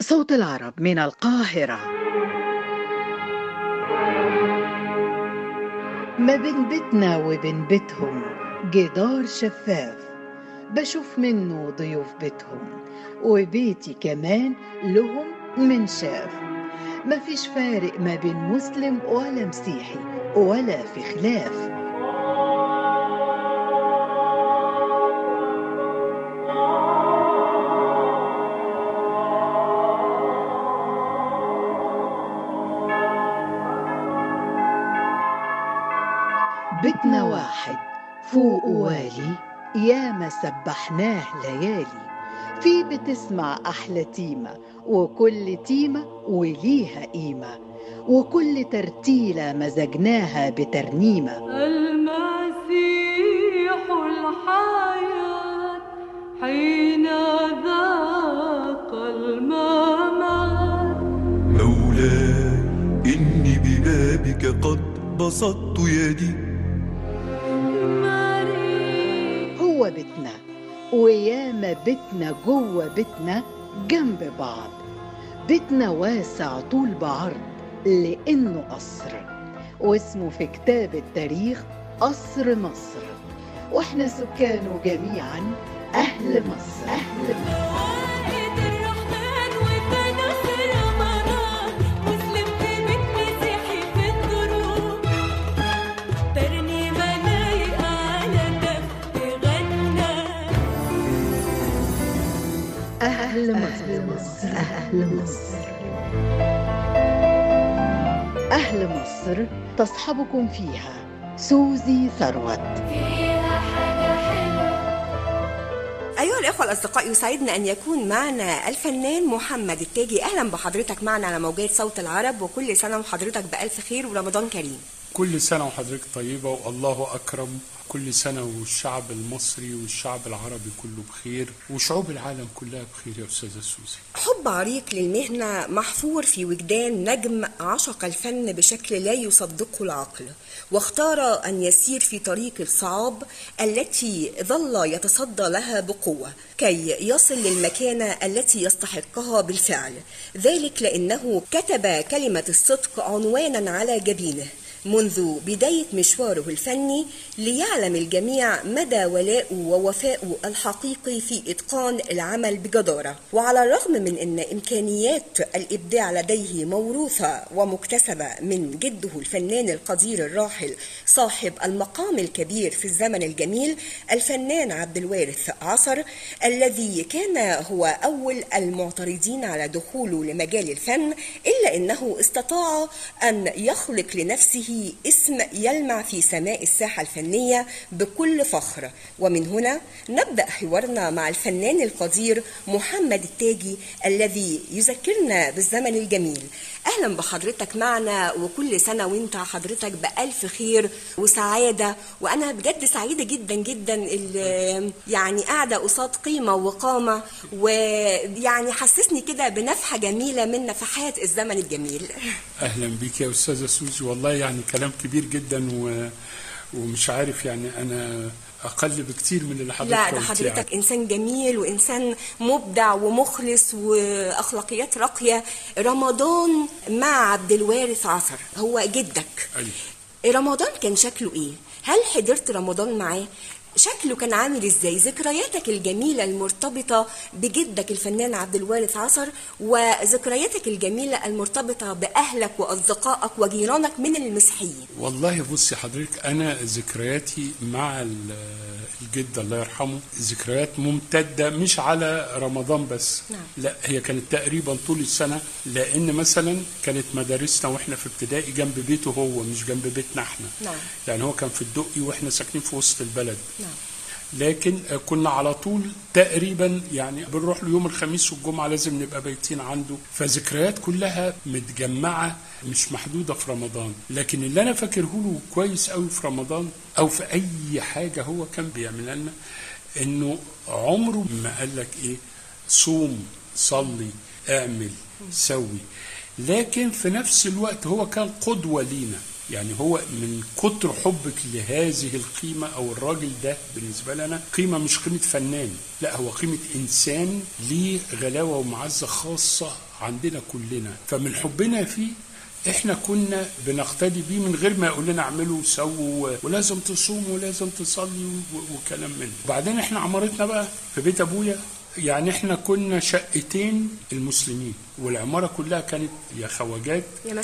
صوت العرب من القاهرة. ما بين بيتنا وبين بيتهم جدار شفاف، بشوف منه ضيوف بيتهم، وبيتي كمان لهم من شاف. مفيش فارق ما بين مسلم ولا مسيحي ولا في خلاف. بيتنا واحد فوق والي، ياما سبحناه ليالي. في بتسمع أحلى تيمة، وكل تيمة وليها قيمة، وكل ترتيلة مزجناها بترنيمة. المسيح الحياة حين ذاق الممات، مولاي إني ببابك قد بسطت يدي. هو بيتنا وياما بيتنا جوه بيتنا جنب بعض. بيتنا واسع طول بعرض لأنه قصر، واسمه في كتاب التاريخ قصر مصر، واحنا سكانه جميعا أهل مصر. أهل مصر. أهل مصر. أهل مصر. أهل مصر تصحبكم فيها سوزي ثروت. أيها الأخوة الأصدقاء، يسعدنا أن يكون معنا الفنان محمد التاجي. أهلا بحضرتك معنا على موجات صوت العرب، وكل سنة وحضرتك بألف خير ورمضان كريم. كل سنة وحضرتك طيبة والله أكرم. كل سنة والشعب المصري والشعب العربي كله بخير، وشعوب العالم كلها بخير يا أستاذة سوزي. حب عريق للمهنة محفور في وجدان نجم عشق الفن بشكل لا يصدقه العقل، واختار أن يسير في طريق الصعاب التي ظل يتصدى لها بقوة كي يصل للمكانة التي يستحقها بالفعل. ذلك لأنه كتب كلمة الصدق عنوانا على جبينه منذ بداية مشواره الفني، ليعلم الجميع مدى ولاءه ووفائه الحقيقي في إتقان العمل بجدارة. وعلى الرغم من أن إمكانيات الإبداع لديه موروثة ومكتسبة من جده الفنان القدير الراحل صاحب المقام الكبير في الزمن الجميل الفنان عبد الوارث عصر، الذي كان هو أول المعترضين على دخوله لمجال الفن، إلا أنه استطاع أن يخلق لنفسه اسم يلمع في سماء الساحة الفنية بكل فخر. ومن هنا نبدأ حوارنا مع الفنان القدير محمد التاجي الذي يذكرنا بالزمن الجميل. أهلا بحضرتك معنا، وكل سنة وانت حضرتك بألف خير وسعادة. وأنا بجد سعيدة جدا جدا يعني قاعدة قصاد قيمة وقامة، ويعني حسسني كده بنفحة جميلة من نفحات الزمن الجميل. أهلا بك يا أستاذة سوزي، والله يعني كلام كبير جدا ومش عارف يعني أنا أقل بكتير من اللي حضرتك لا، ده حضرتك يعني إنسان جميل وإنسان مبدع ومخلص وأخلاقيات راقية. رمضان مع عبد الوارث عصر هو جدك. أيوة. رمضان كان شكله إيه؟ هل حضرت رمضان معاه؟ شكله كان عامل ازاي؟ ذكرياتك الجميلة المرتبطة بجدك الفنان عبد الوارث عصر، وذكرياتك الجميلة المرتبطة بأهلك وأصدقائك وجيرانك من المسيحيين. والله بصي حضرتك، أنا ذكرياتي مع الجد الله يرحمه ذكريات ممتدة، مش على رمضان بس. نعم. لا، هي كانت تقريبا طول السنة، لأن مثلا كانت مدارسنا وإحنا في ابتدائي جنب بيته هو، مش جنب بيتنا إحنا. نعم. يعني هو كان في الدقي وإحنا ساكنين في وسط البلد. نعم. لكن كنا على طول تقريبا يعني بنروح له يوم الخميس والجمعة لازم نبقى بايتين عنده. فذكريات كلها متجمعة مش محدودة في رمضان. لكن اللي أنا فاكره له كويس قوي في رمضان أو في أي حاجة هو كان بيعمل لنا، إنه عمره ما قال لك إيه صوم صلي اعمل سوي، لكن في نفس الوقت هو كان قدوة لينا. يعني هو من كتر حبك لهذه القيمة أو الراجل ده بالنسبة لنا قيمة مش قيمة فنان، لا هو قيمة إنسان ليه غلاوة ومعزة خاصة عندنا كلنا. فمن حبنا فيه احنا كنا بنقتدي بيه من غير ما يقول لنا اعملوا وسووا ولازم تصوموا ولازم تصلي وكلام منه. وبعدين احنا عمارتنا بقى في بيت ابويا، يعني احنا كنا شقتين المسلمين والعمارة كلها كانت يا خواجات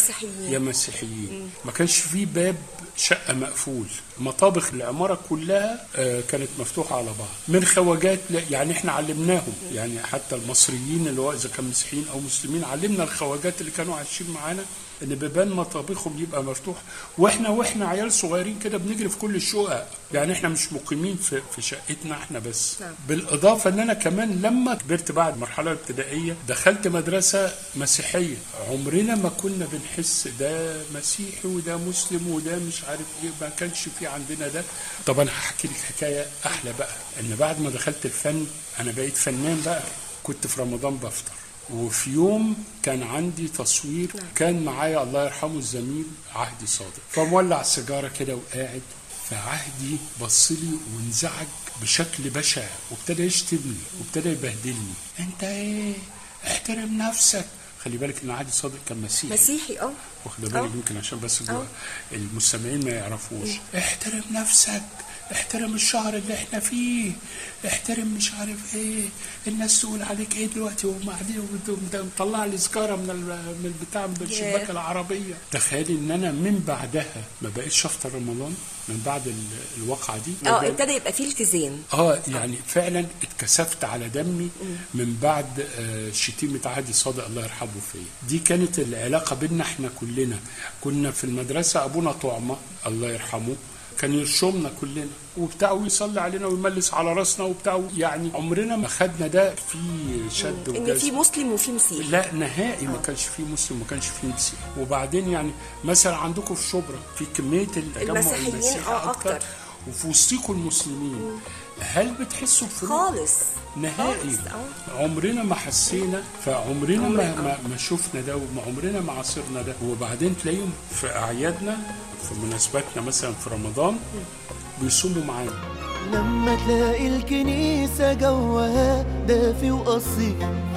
يا مسيحيين. ما كانش فيه باب شقة مقفول، مطابخ العمارة كلها كانت مفتوحة على بعض من خواجات. يعني احنا علمناهم، يعني حتى المصريين اللي هو اذا كان مسيحيين او مسلمين علمنا الخواجات اللي كانوا عايشين معانا ان بيبان مطابخهم يبقى مفتوح، واحنا عيال صغيرين كده بنجري في كل الشقق. يعني احنا مش مقيمين في شقتنا احنا بس. بالاضافه ان انا كمان لما كبرت بعد المرحله الابتدائيه دخلت مدرسه مسيحيه، عمرنا ما كنا بنحس ده مسيحي وده مسلم وده مش عارف ايه، ما كانش في عندنا ده. طب انا هحكي لك حكايه احلى بقى، ان بعد ما دخلت الفن انا بقيت فنان بقى. كنت في رمضان بفطر، وفي يوم كان عندي تصوير كان معايا الله يرحمه الزميل عهدي صادق، فمولع سيجاره كده وقاعد، فعهدي بصلي وانزعج بشكل بشع وابتدى يشتمني وابتدى يبهدلني. انت ايه؟ احترم نفسك. خلي بالك ان عهدي صادق كان مسيحي واخد بالك يمكن عشان بس المستمعين ما يعرفوش. احترم نفسك، احترم الشهر اللي احنا فيه، احترم مش عارف ايه، الناس تقول عليك ايه دلوقتي وهم قاعدين مطلع لي سجاره من البتاع من الشباكه العربيه. تخيلي ان انا من بعدها ما بقيتش افطر رمضان من بعد الواقعه دي. ابتدى يبقى فيه التزام. يعني فعلا اتكسفت على دمي من بعد شتيمه عهدي صادق الله يرحمه فيا. دي كانت العلاقه بيننا احنا كلنا. كنا في المدرسه ابونا طعمه الله يرحمه كان يرشمنا كلنا وبتاع ويصلي علينا ويملس على راسنا وبتاع. يعني عمرنا ما خدنا ده في شد وجذب ان في مسلم وفي مسيحي، لا نهائي. ما كانش في مسلم وما كانش في مسيحي. وبعدين يعني مثلا عندكم في شبرا في كميه التجمع المسيحي اكتر وفي وسطيكم المسلمين. هل بتحسوا بفروق؟ خالص نهائي. عمرنا ما حسينا، فعمرنا ما شفنا ده وعمرنا ما عاصرنا ده. وبعدين تلاقيهم في اعيادنا في مناسباتنا مثلا في رمضان بيصوموا معانا. لما تلاقي الكنيسة جوها دافي وأصيل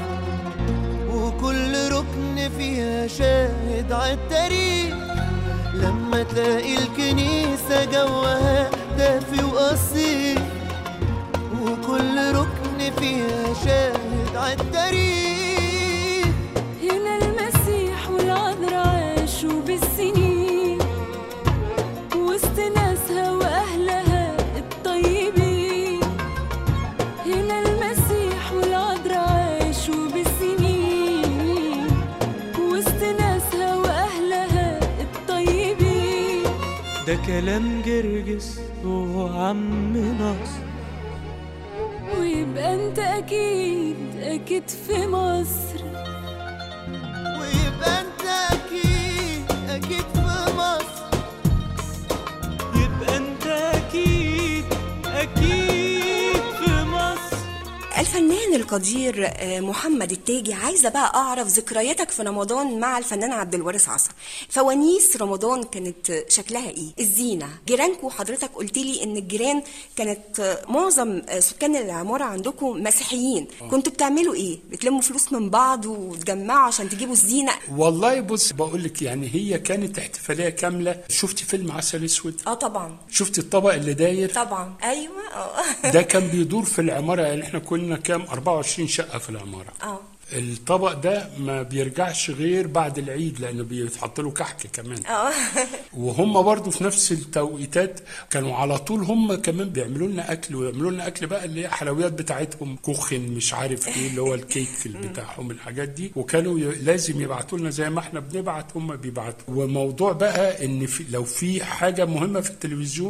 وكل ركن فيها شاهد عالتاريخ، لما تلاقي الكنيسة جوها دافي وأصيل وكل ركن فيها شاهد عالتاريخ، هنا المسيح والعذراء عاشوا بالسنين وسط ناسها وأهلها الطيبين. هنا المسيح والعذراء عاشوا بالسنين وسط ناسها وأهلها الطيبين. ده كلام جرجس وعم ناصر، ويبقى انت اكيد في مصر، ويبقى انت اكيد في مصر، يبقى انت اكيد في مصر. الفنان القدير محمد التاجي، عايزه بقى اعرف ذكرياتك في رمضان مع الفنان عبد الوارث عصا. فوانيس رمضان كانت شكلها ايه؟ الزينه، جيرانكم حضرتك قلت لي ان الجيران كانت معظم سكان العماره عندكم مسيحيين. كنتوا بتعملوا ايه؟ بتلموا فلوس من بعض وتجمعوا عشان تجيبوا الزينه؟ والله بص بقول لك يعني هي كانت احتفاليه كامله. شفتي فيلم عسل اسود؟ طبعا. شفتي الطبق اللي داير؟ طبعا ايوه. ده كان بيدور في العماره. يعني احنا كنا كام 24 شقه في العماره. الطبق ده ما بيرجعش غير بعد العيد لانه بيتحط له كحك كمان. وهم برضو في نفس التوقيتات كانوا على طول هم كمان بيعملوا لنا اكل، ويعملوا لنا اكل بقى اللي هي حلويات بتاعتهم، كوخن مش عارف ايه اللي هو الكيك بتاعهم الحاجات دي. وكانوا لازم يبعتوا لنا زي ما احنا بنبعت هم بيبعتوا. وموضوع بقى ان لو في حاجه مهمه في التلفزيون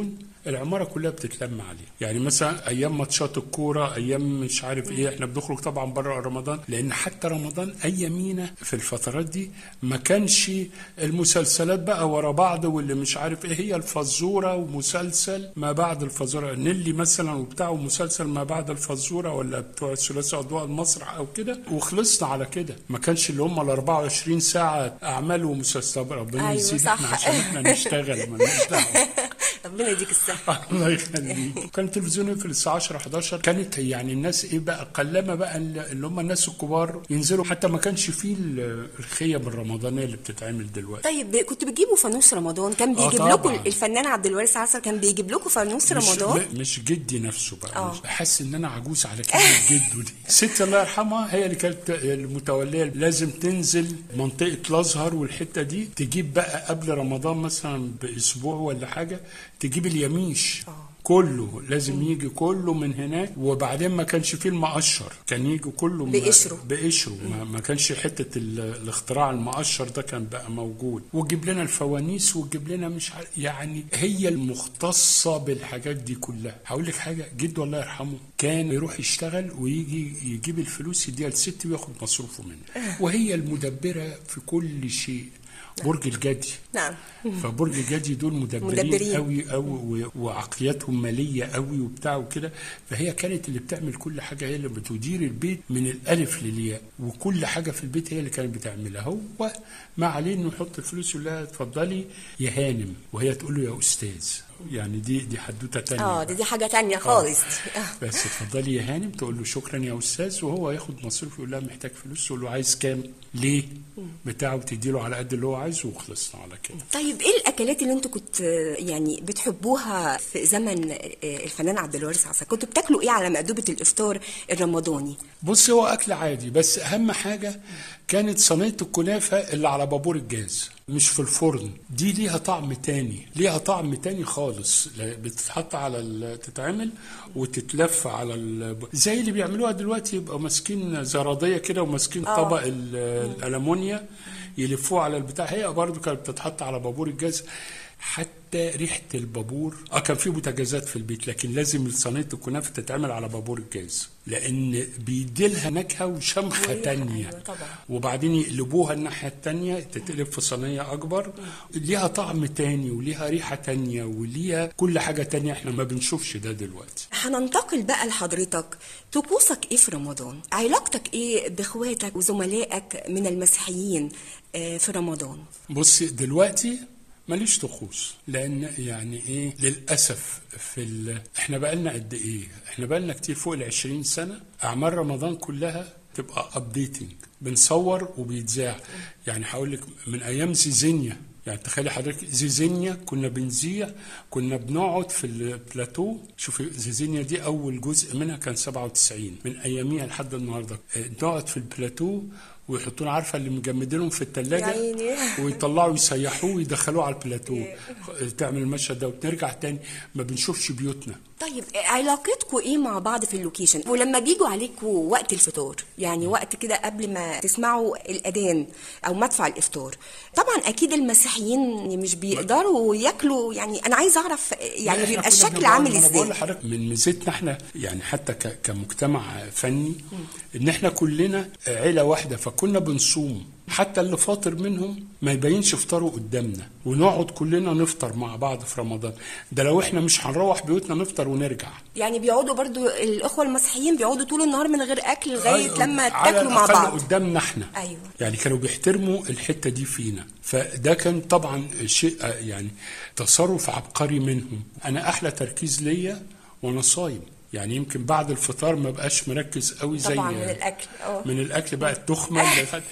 العماره كلها بتتلم عليه. يعني مثلا ايام ماتشات الكوره، ايام مش عارف ايه، احنا بنخرج طبعا بره رمضان، لان حتى رمضان ايامينا في الفترات دي ما كانش المسلسلات بقى ورا بعض واللي مش عارف ايه، هي الفزوره ومسلسل ما بعد الفزوره، نيلي مثلا وبتاع، ومسلسل ما بعد الفزوره، ولا بتوع الثلاثي اضواء المسرح او كده، وخلصنا على كده. ما كانش اللي هم ال 24 ساعه اعمال ومسلسلات. ربنا أيوة يزيد صح. احنا عشان احنا نشتغل مالناش دعوه. ربنا يديك الصحة. الله يخليك. كان التلفزيون في الساعه 10 11 كانت يعني الناس ايه بقى، قلما بقى اللي هم الناس الكبار ينزلوا، حتى ما كانش فيه الخيم الرمضانيه اللي بتتعمل دلوقتي. طيب كنت بتجيبوا فانوس رمضان؟ كان بيجيب لكم الفنان عبد الوارث عسل كان بيجيب لكم فانوس رمضان؟ مش جدي نفسه بقى. مش بحس ان انا عجوز على كلمه جده دي. ستي الله يرحمها هي اللي كانت المتوليه، لازم تنزل منطقه الازهر والحته دي، تجيب بقى قبل رمضان مثلا باسبوع ولا حاجه، تجيب اليميش كله، لازم يجي كله من هناك. وبعدين ما كانش فيه المقشر، كان يجي كله بقشره. ما كانش حته الاختراع المقشر ده كان بقى موجود. وتجيب لنا الفوانيس وتجيب لنا مش يعني هي المختصه بالحاجات دي كلها. هقول لك حاجه، جد الله يرحمه كان يروح يشتغل ويجي يجيب الفلوس يديها لست وياخد مصروفه منها، وهي المدبره في كل شيء. برج الجدي. نعم. فبرج الجدي دول مدبرين قوي قوي، وعقلياتهم ماليه قوي وبتاع وكده. فهي كانت اللي بتعمل كل حاجه، هي اللي بتدير البيت من الالف للياء، وكل حاجه في البيت هي اللي كانت بتعملها. هو ما عليه انه يحط الفلوس يقول لها اتفضلي يا هانم، وهي تقول له يا استاذ. يعني دي حدوته تانية. دي حاجه تانية خالص. بس اتفضلي يا هانم، تقول له شكرا يا استاذ، وهو ياخد مصروف يقول لها محتاج فلوس، تقول له عايز كام ليه بتاعه، تدي له على قد اللي هو عايزه، وخلصنا على كده. طيب ايه الاكلات اللي انتوا كنت يعني بتحبوها في زمن الفنان عبد الوارث عسل؟ كنتوا بتاكلوا ايه على مأدبة الافطار الرمضاني؟ بص، هو اكل عادي، بس اهم حاجه كانت صينيه الكنافه اللي على بابور الجاز، مش في الفرن. دي ليها طعم تاني، ليها طعم تاني خالص. بتتحط على تتعمل وتتلف على زي اللي بيعملوها دلوقتي، يبقى ماسكين زراديه كده وماسكين طبق الالمونيا يلفوه على البتاع. هي برضو كانت بتتحط على بابور الجاز. حتى ريحه البابور كان في بوتاجازات في البيت، لكن لازم صينيه الكنافه تتعمل على بابور الجاز، لان بيديلها نكهه وشمخه تانية. وبعدين يقلبوها الناحيه التانية، تتقلب في صينيه اكبر، ليها طعم تاني وليها ريحه تانية وليها كل حاجه تانية، احنا ما بنشوفش ده دلوقتي. هننتقل بقى لحضرتك. طقوسك ايه في رمضان؟ علاقتك ايه باخواتك وزملائك من المسيحيين في رمضان؟ بص، دلوقتي ماليش طقوس، لان يعني ايه للاسف احنا بقالنا قد ايه؟ احنا بقالنا كتير، فوق 20 سنه. اعمال رمضان كلها تبقى ابديتنج، بنصور وبيتذاع. يعني هقول لك من ايام زيزينيا، يعني تخيلي حضرتك زيزينيا كنا بنذيع، كنا بنقعد في البلاتو. شوفي زيزينيا دي اول جزء منها كان 97، من اياميها لحد النهارده نقعد في البلاتو ويحطون، عارفه اللي مجمدينهم في الثلاجه، ويطلعوا يسيحوه ويدخلوه على البلاتو. تعمل المشهد ده وترجع تاني، ما بنشوفش بيوتنا. طيب علاقتكم ايه مع بعض في اللوكيشن؟ ولما بيجوا عليكم وقت الفطار، يعني وقت كده قبل ما تسمعوا الاذان او مدفع الافطار، طبعا اكيد المسيحيين مش بيقدروا ياكلوا. يعني انا عايز اعرف يعني بيبقى الشكل عامل ازاي؟ انا بقول لحضرتك من ميزتنا احنا، يعني حتى كمجتمع فني، ان احنا كلنا عيله واحده، فكنا بنصوم. حتى اللي فاطر منهم ما يبينش افطاره قدامنا، ونقعد كلنا نفطر مع بعض في رمضان. ده لو احنا مش هنروح بيوتنا نفطر ونرجع. يعني بيقعدوا برضو الاخوه المسيحيين بيقعدوا طول النهار من غير اكل لغايه لما تاكلوا مع بعض قدامنا احنا. ايوه، يعني كانوا بيحترموا الحته دي فينا. فده كان طبعا شيء يعني تصرف عبقري منهم. انا احلى تركيز ليا وانا صايم، يعني يمكن بعد الفطار ما بقاش مركز قوي زي طبعا من الاكل بقى التخمه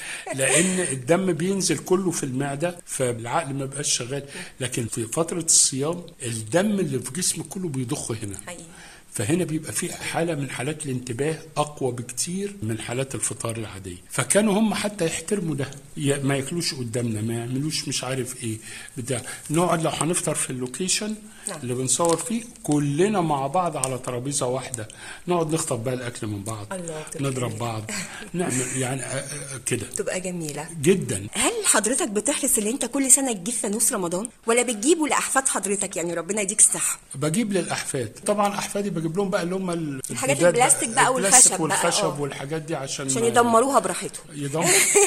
لان الدم بينزل كله في المعده، فالعقل ما بقاش شغال. لكن في فتره الصيام الدم اللي في جسمك كله بيضخ هنا، فهنا بيبقى في حالة من حالات الانتباه أقوى بكتير من حالات الفطار العادية. فكانوا هم حتى يحترموا ده، ما ياكلوش قدامنا، ما يعملوش مش عارف ايه بتاع. نقعد لو هنفطر في اللوكيشن اللي بنصور فيه كلنا مع بعض على ترابيزة واحدة، نقعد نخطب بقى الأكل من بعض، نضرب بعض، نعمل يعني كده، تبقى جميلة جدا. هل حضرتك بتحرص ان انت كل سنة تجيب فانوس رمضان ولا بتجيبه لأحفاد حضرتك؟ يعني ربنا يديك الصحة. بجيب للأحفاد طبعا، أحفادي بجيب لهم بقى اللي هم الحاجات البلاستيك بقى والخشب والحاجات دي عشان يدمروها براحتهم.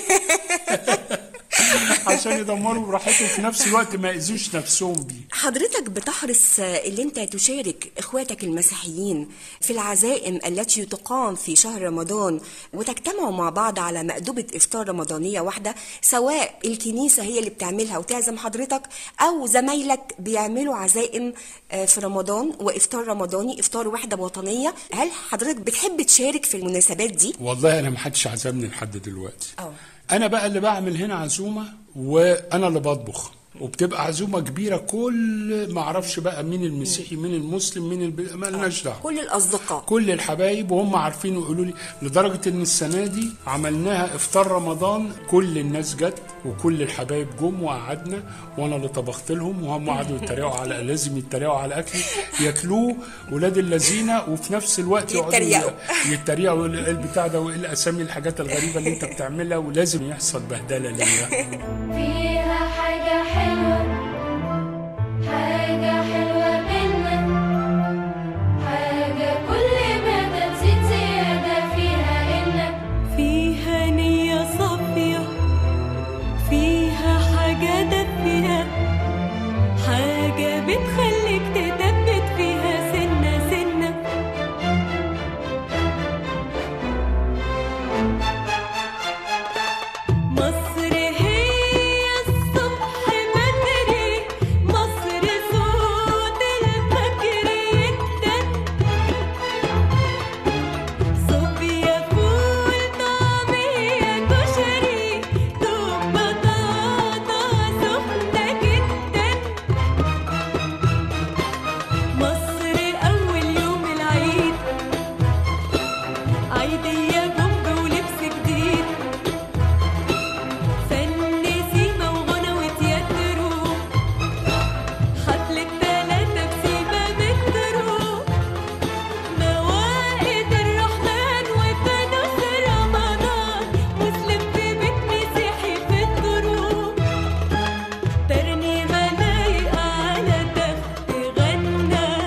عشان يدمروا براحتهم في نفس الوقت ما يأذوش نفسهم بيه. حضرتك بتحرص اللي انت تشارك اخواتك المسيحيين في العزائم التي تقام في شهر رمضان وتجتمعوا مع بعض على مأدبة افطار رمضانية واحدة، سواء الكنيسة هي اللي بتعملها وتعزم حضرتك او زمايلك بيعملوا عزائم في رمضان وافطار رمضاني، افطار وحدة وطنية. هل حضرتك بتحب تشارك في المناسبات دي؟ والله انا ما حدش عزمني لحد دلوقتي. انا بقى اللي بعمل هنا عزومة وانا اللي بطبخ، وبتبقى عزومه كبيره، كل ما اعرفش بقى مين المسيحي مين المسلم مين ما لناش دعوه، كل الاصدقاء كل الحبايب وهم عارفين ويقولوا لي. لدرجه ان السنه دي عملناها افطار رمضان، كل الناس جت وكل الحبايب جم وقعدنا وانا اللي طبخت لهم، وهم قعدوا يتريقوا على لازم يتريقوا على اكلي ياكلوه ولاد اللذين، وفي نفس الوقت يقعدوا يتريقوا البتاع ده وايه الاسامي الحاجات الغريبه اللي انت بتعملها، ولازم يحصل بهدله ليا. فيها حاجة حلوة، حاجة حلوة منا، حاجة كل ما تزيد زيادة فيها إنك فيها نية صافية، فيها حاجة دافية، حاجة بتخليك تثبت فيها سنة سنة. مصر هي الصبح بدري، مصر صوت الفجر يدن، صوبيا فول طعمية كشري، دوب بطاطا سخنة جدا. مصر أول يوم العيد، عيدية بومب ولبس جديد، فن سيما وغنى وتياترو، حفلة 3 بسيبة مترو، موائد الرحمن وفانوس رمضان، مسلم في بيت مسيحي في الدروب، ترنيمة لايقة على تخت غنى.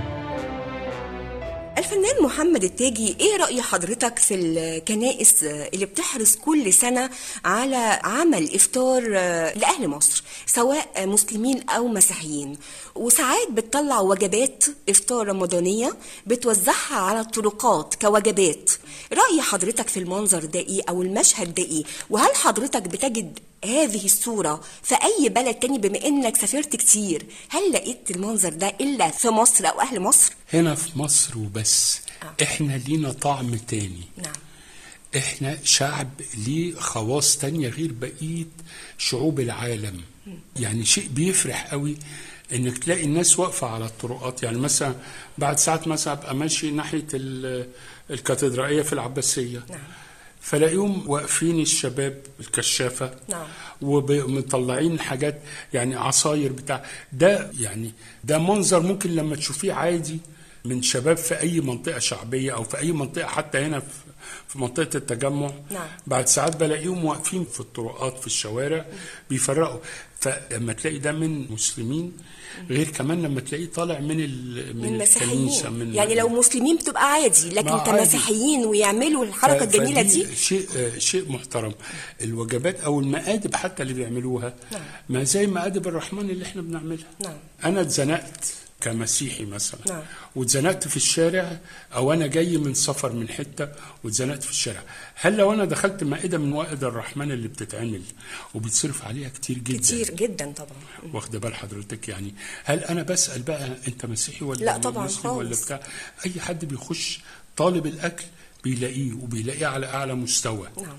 الفنان محمد التاجي، ايه رأي حضرتك في الكنائس اللي بتحرص كل سنة على عمل افطار لأهل مصر سواء مسلمين او مسيحيين، وساعات بتطلع وجبات افطار رمضانية بتوزعها على الطرقات كوجبات؟ رأي حضرتك في المنظر ده ايه او المشهد ده ايه؟ وهل حضرتك بتجد هذه الصورة في أي بلد تاني بما إنك سافرت كتير؟ هل لقيت المنظر ده إلا في مصر أو أهل مصر؟ هنا في مصر وبس. إحنا لينا طعم تاني. نعم. إحنا شعب ليه خواص تانية غير بقية شعوب العالم. يعني شيء بيفرح قوي إنك تلاقي الناس واقفة على الطرقات. يعني مثلا بعد ساعات مثلا أبقى ماشي ناحية الكاتدرائية في العباسية. نعم. فلاقيهم واقفين الشباب الكشافة. نعم. ومطلعين حاجات يعني عصاير بتاع ده. يعني ده منظر ممكن لما تشوفيه عادي من شباب في أي منطقة شعبية أو في أي منطقة حتى هنا في منطقة التجمع. نعم. بعد ساعات بلاقيهم واقفين في الطرقات في الشوارع بيفرقوا. فلما تلاقي ده من مسلمين غير كمان لما تلاقيه طالع من الكنيسة. يعني لو مسلمين بتبقى عادي، لكن كمسيحيين ويعملوا الحركة الجميلة دي شيء محترم. الوجبات أو المآدب حتى اللي بيعملوها. نعم. ما زي مآدب الرحمن اللي احنا بنعملها. نعم. أنا اتزنقت كمسيحي مثلا. نعم. واتزنقت في الشارع، او انا جاي من سفر من حته واتزنقت في الشارع، هل لو انا دخلت مائده من موائد الرحمن اللي بتتعمل وبيتصرف عليها كتير جدا كتير جدا طبعا، واخده بال حضرتك؟ يعني هل انا بسال بقى انت مسيحي ولا لا طبعا مسلم خالص. ولا بتاع؟ اي حد بيخش طالب الاكل بيلاقيه وبيلاقيه على اعلى مستوى. نعم.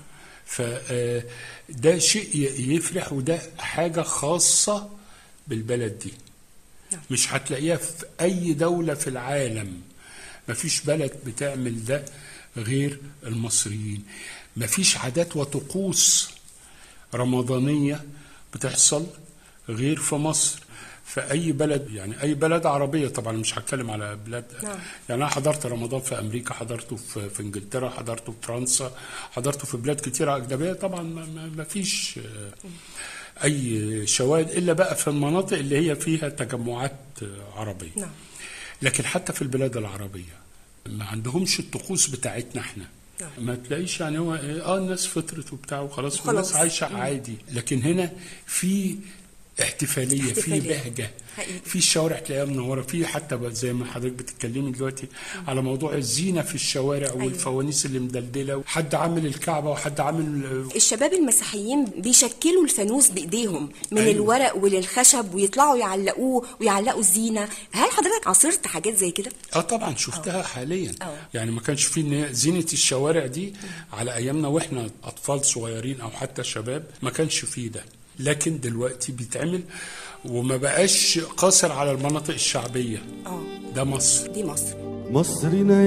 فده شيء يفرح، وده حاجه خاصه بالبلد دي. مش هتلاقيها في أي دولة في العالم. مفيش بلد بتعمل ده غير المصريين. مفيش عادات وطقوس رمضانية بتحصل غير في مصر. في أي بلد، يعني أي بلد عربية، طبعا مش هتكلم على بلاد يعني. أنا حضرت رمضان في أمريكا، حضرته في إنجلترا، حضرته في فرنسا، حضرته في بلاد كتيرة أجنبية. طبعا ما فيش أي شواهد إلا بقى في المناطق اللي هي فيها تجمعات عربية. لكن حتى في البلاد العربية ما عندهمش الطقوس بتاعتنا احنا. ما تلاقيش يعني هو الناس فطرت وبتاع وخلاص والناس عايشة عادي. لكن هنا في احتفالية، في بهجة حقيقي. في الشوارع تلاقيها منورة، في حتى زي ما حضرتك بتتكلمي دلوقتي على موضوع الزينة في الشوارع والفوانيس اللي مدلدلة، حد عامل الكعبة وحد عامل. الشباب المسيحيين بيشكلوا الفانوس بإيديهم من الورق وللخشب ويطلعوا يعلقوه ويعلقوا الزينة. هل حضرتك عاصرت حاجات زي كده؟ طبعا شفتها حاليا. يعني ما كانش في زينة الشوارع دي على أيامنا وإحنا أطفال صغيرين أو حتى شباب، ما كانش فيه ده. لكن دلوقتي بيتعمل وما بقاش قاصر على المناطق الشعبية. ده مصر، دي مصر. مصرنا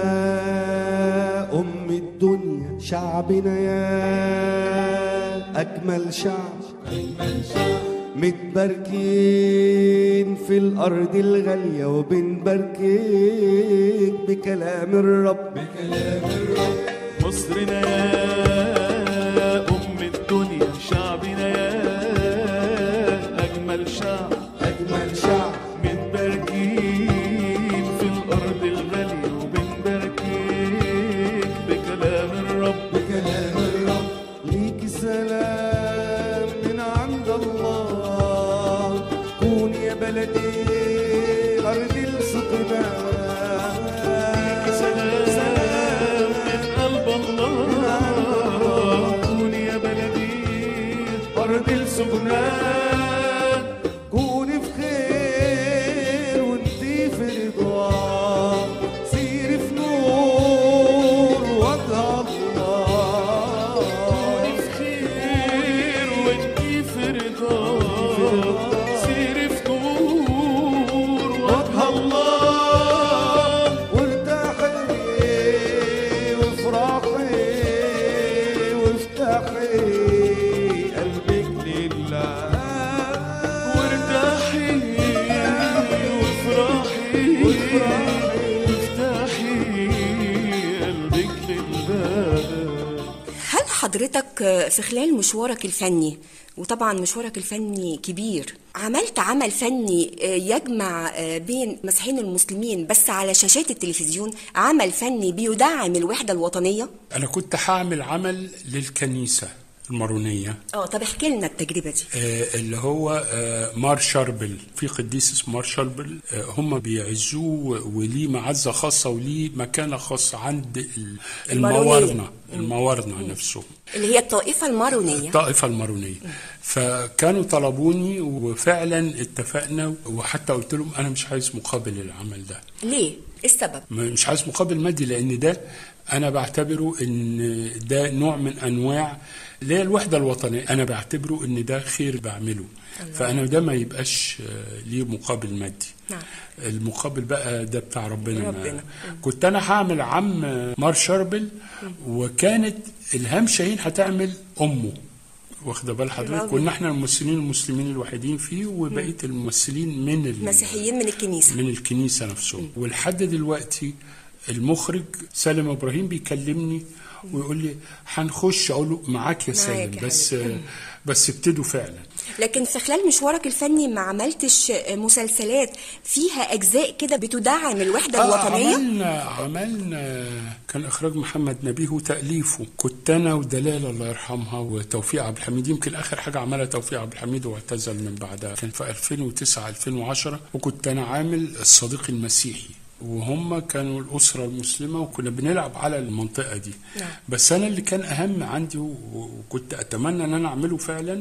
يا أم الدنيا، شعبنا يا أجمل شعب، متباركين في الأرض الغالية وبنباركك بكلام الرب. مصرنا يا أم الدنيا، شعبنا يا أجمل شعب، متباركين في الأرض الغالية وبنباركك بكلام الرب. ليكي سلام من عند الله، كون يا بلدي أرض السكنى. ليكي سلام من قلب الله، كون يا بلدي أرض السكنى. حضرتك في خلال مشوارك الفني، وطبعا مشوارك الفني كبير، عملت عمل فني يجمع بين المسيحيين والمسلمين بس على شاشات التلفزيون، عمل فني بيدعم الوحدة الوطنية؟ أنا كنت هعمل عمل للكنيسة المارونية. طب احكي لنا التجربة دي. اللي هو مار شاربل، في قديس اسمه مار شاربل، هم بيعزوه وليه معزة خاصة وليه مكانة خاصة عند الموارنة نفسهم، اللي هي الطائفة المارونية. فكانوا طلبوني وفعلا اتفقنا، وحتى قلت لهم أنا مش عايز مقابل العمل ده. ليه؟ السبب؟ مش عايز مقابل مادي، لأن ده أنا بعتبره إن ده نوع من أنواع ليه الوحدة الوطنية. أنا بعتبره إن ده خير بعمله، فأنا ده ما يبقاش ليه مقابل مادي. المقابل بقى ده بتاع ربنا. كنت أنا هعمل عم مار شاربل، وكانت إلهام شاهين هتعمل أمه، واخده بال حضرتك. كنا احنا المسلمين الوحيدين فيه، وبقيه الممثلين من المسيحيين من الكنيسه نفسهم. ولحد دلوقتي المخرج سالم ابراهيم بيكلمني ويقول لي هنخش، اقول له معاك يا سالم، بس ابتدوا فعلا. لكن في خلال مشوارك الفني ما عملتش مسلسلات فيها اجزاء كده بتدعم الوحده الوطنيه؟ عملنا كان اخراج محمد نبيه وتاليفه، كنت انا ودلال الله يرحمها وتوفيق عبد الحميد. يمكن اخر حاجه عملها توفيق عبد الحميد واعتزل من بعدها، كان في 2009 2010. وكنت انا عامل الصديق المسيحي، وهم كانوا الأسرة المسلمة، وكنا بنلعب على المنطقة دي. بس أنا اللي كان أهم عندي وكنت أتمنى أن أنا أعمله فعلا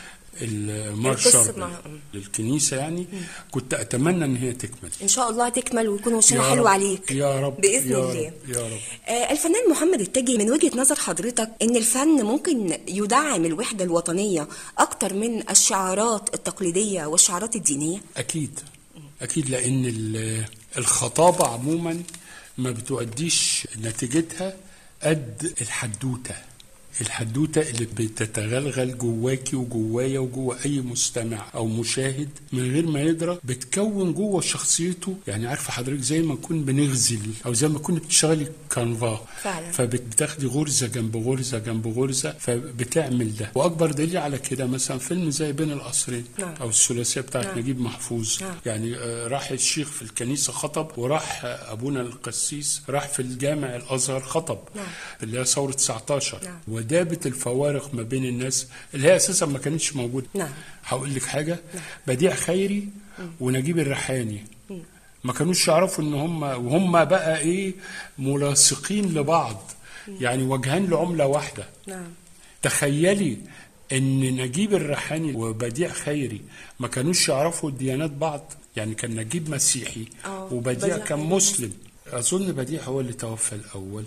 المارشال للكنيسة يعني. كنت أتمنى أن هي تكمل إن شاء الله، تكمل ويكون وشنا حلو عليك يا رب بإذن الله. يا رب. الفنان محمد التاجي، من وجهة نظر حضرتك إن الفن ممكن يدعم الوحدة الوطنية أكتر من الشعارات التقليدية والشعارات الدينية؟ أكيد، لأن الخطابة عموما ما بتؤديش نتيجتها قد الحدوتة اللي بتتغلغل جواكي وجوايا وجوا أي مستمع أو مشاهد من غير ما يدرك، بتكون جوا شخصيته. يعني عارفة حضرتك زي ما نكون بنغزل أو زي ما كنت بتشتغلي كانفا، فبتاخدي غرزة جنب غرزة جنب غرزة، فبتعمل ده. وأكبر دليل على كده مثلا فيلم زي بين القصرين أو الثلاثية بتاعت نجيب محفوظ. يعني راح الشيخ في الكنيسة خطب، وراح أبونا القسيس راح في الجامع الأزهر خطب، اللي هي ثورة 19. ودابت الفوارق ما بين الناس اللي هي أساسا ما كانتش موجودة. هقول لك حاجة، بديع خيري ونجيب الريحاني ما كانوش يعرفوا ان وهم بقى ايه ملاصقين لبعض، يعني وجهان لعملة واحدة. تخيلي ان نجيب الريحاني وبديع خيري ما كانوش يعرفوا ديانات بعض. يعني كان نجيب مسيحي وبديع كان مسلم. اظن بديع هو اللي توفى الاول،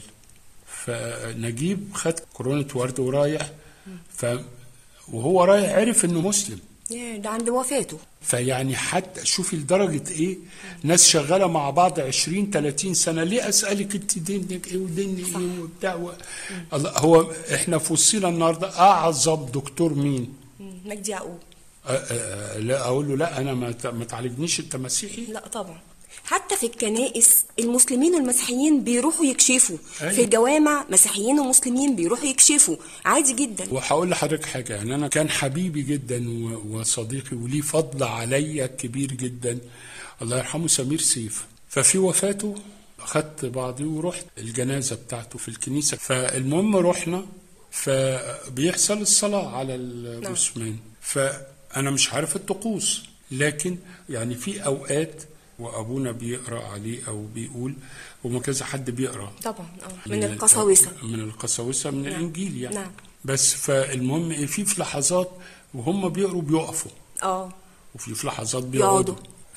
فنجيب خد كورونا ورد ورايح، وهو رايح عرف انه مسلم ده عند وفاته. فيعني حتى شوفي لدرجة ايه ناس شغالة مع بعض 20-30 سنة. ليه اسألك انت دينك ايه وديني ايه وبتاع هو احنا في وصينا النهاردة اعظم دكتور مين؟ مجدي يعقوب. لا اقول له لا انا ما تعالجنيش انت مسيحي. لا طبعا. حتى في الكنائس المسلمين والمسيحيين بيروحوا يكشفوا. في الجوامع مسيحيين ومسلمين بيروحوا يكشفوا عادي جدا. وهقول لحضرتك حاجه، يعني انا كان حبيبي جدا وصديقي وليه فضل عليا كبير جدا الله يرحمه سمير سيف. ففي وفاته خدت بعضي ورحت الجنازه بتاعته في الكنيسه. فالمهم رحنا، فبيحصل الصلاه على الجثمان. فانا مش عارف الطقوس، لكن يعني في اوقات وابونا بيقرا عليه او بيقول، وما كذا حد بيقرا طبعا من القساوسه من الانجيل يعني. بس فالمهم في لحظات وهم بيقروا بيقفوا وفي لحظات بيقعدوا.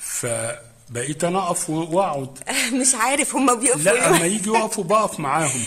فبقيت انا اقف واقعد مش عارف هم بيقفوا لا اما يجي يقفوا بقف معاهم.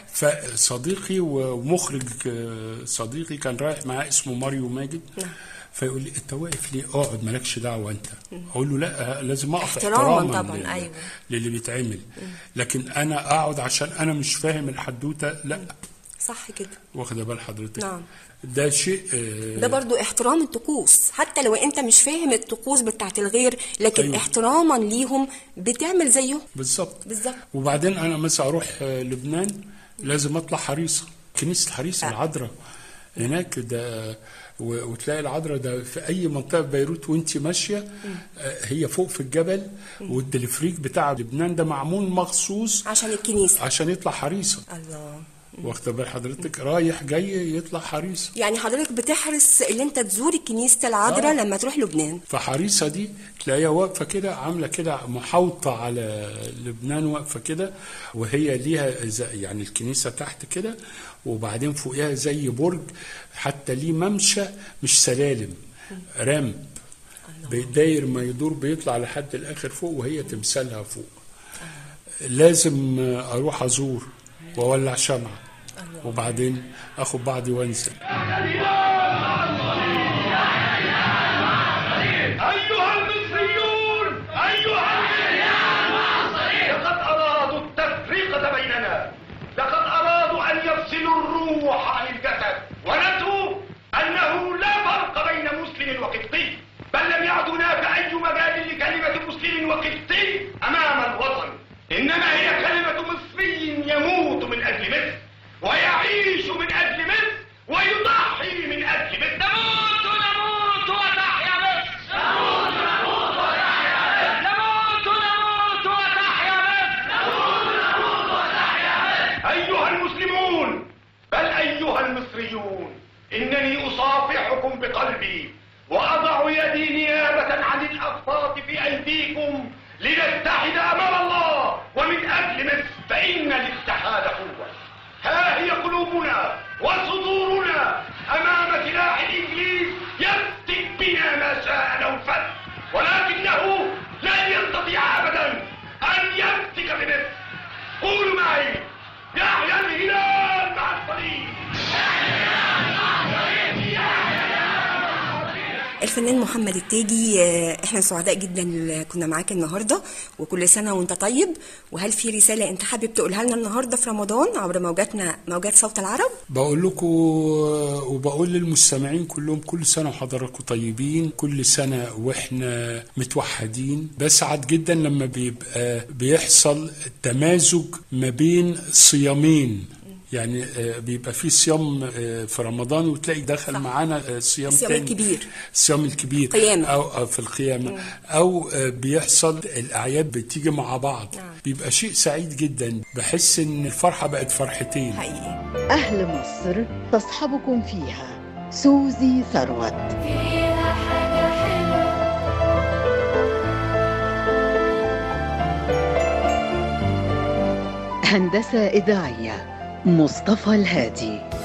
فصديقي ومخرج صديقي كان رايح معاه اسمه ماريو ماجد، فيقول لي انت واقف ليه؟ اقعد مالكش دعوه انت. اقول له لا لازم اقف احتراما طبعا. ايوه للي بيتعمل، لكن انا اقعد عشان انا مش فاهم الحدوته لا. صح كده، واخده بال حضرتك؟ ده شيء ده برضو احترام الطقوس، حتى لو انت مش فاهم الطقوس بتاعت الغير، لكن احتراما ليهم بتعمل زيهم بالظبط. وبعدين انا مثلا اروح لبنان لازم اطلع حريصه، كنيسه الحريصه العذراء هناك ده، وتلاقي العذراء ده في اي منطقه في بيروت وانت ماشيه هي فوق في الجبل، والتلفريك بتاع لبنان ده معمول مخصوص عشان الكنيسه عشان يطلع حريصه. الله، واخده بال حضرتك؟ رايح جاي يطلع حريصه. يعني حضرتك بتحرص ان انت تزور كنيسه العذراء لما تروح لبنان. فحريصه دي تلاقيها واقفه كده عامله كده محاوطه على لبنان، واقفه كده وهي ليها يعني الكنيسه تحت كده، وبعدين فوقها زي برج، حتى ليه ممشى مش سلالم، رامب داير ما يدور بيطلع لحد الاخر فوق، وهي تمثالها فوق. لازم اروح ازور واولع شمعة وبعدين اخد بعضي وانزل. ايها المصريون، لقد ارادوا التفرقة بيننا، لقد ارادوا ان يفصلوا الروح عن الجسد، ونسوا انه لا فرق بين مسلم وقبطي، بل لم يعد هناك اي مجال لكلمة مسلم وقبطي امام الوطن، انما هي كلمة مصري يموت من اجل مصر ويعيش من اجل مصر ويضحي من اجل مصر. نموت وتحيا مصر، نموت وتحيا مصر، نموت وتحيا مصر. ايها المسلمون، بل ايها المصريون، انني اصافحكم بقلبي واضع يدي نيابة عن الاقباط في ايديكم لنتحد امام الله ومن اجل مصر، فان الاتحاد قوة. ها هي قلوبنا وصدورنا امام سلاح الابليس يفتك بنا ما شاء لو فت، ولكنه لن يستطيع ابدا ان يفتك بمصر. قولوا معي: يحيى الهلال مع الصليب. الفنان محمد التاجي، احنا سعداء جدا كنا معاك النهارده، وكل سنه وانت طيب. وهل في رساله انت حابب تقولها لنا النهارده في رمضان عبر موجات صوت العرب؟ بقول لكم وبقول للمستمعين كلهم كل سنه وحضراتكم طيبين، كل سنه واحنا متوحدين. بسعد جدا لما بيحصل تمازج ما بين صيامين، يعني بيبقى في صيام في رمضان وتلاقي دخل معانا صيام تاني، الصيام الكبير قيامة. أو في القيامة، أو بيحصل الأعياد بتيجي مع بعض. بيبقى شيء سعيد جدا، بحس إن الفرحة بقت فرحتين حقيقي. أهل مصر تصحبكم فيها سوزي ثروت. فيها حاجة حلوة هندسة إذاعية مصطفى الهادي.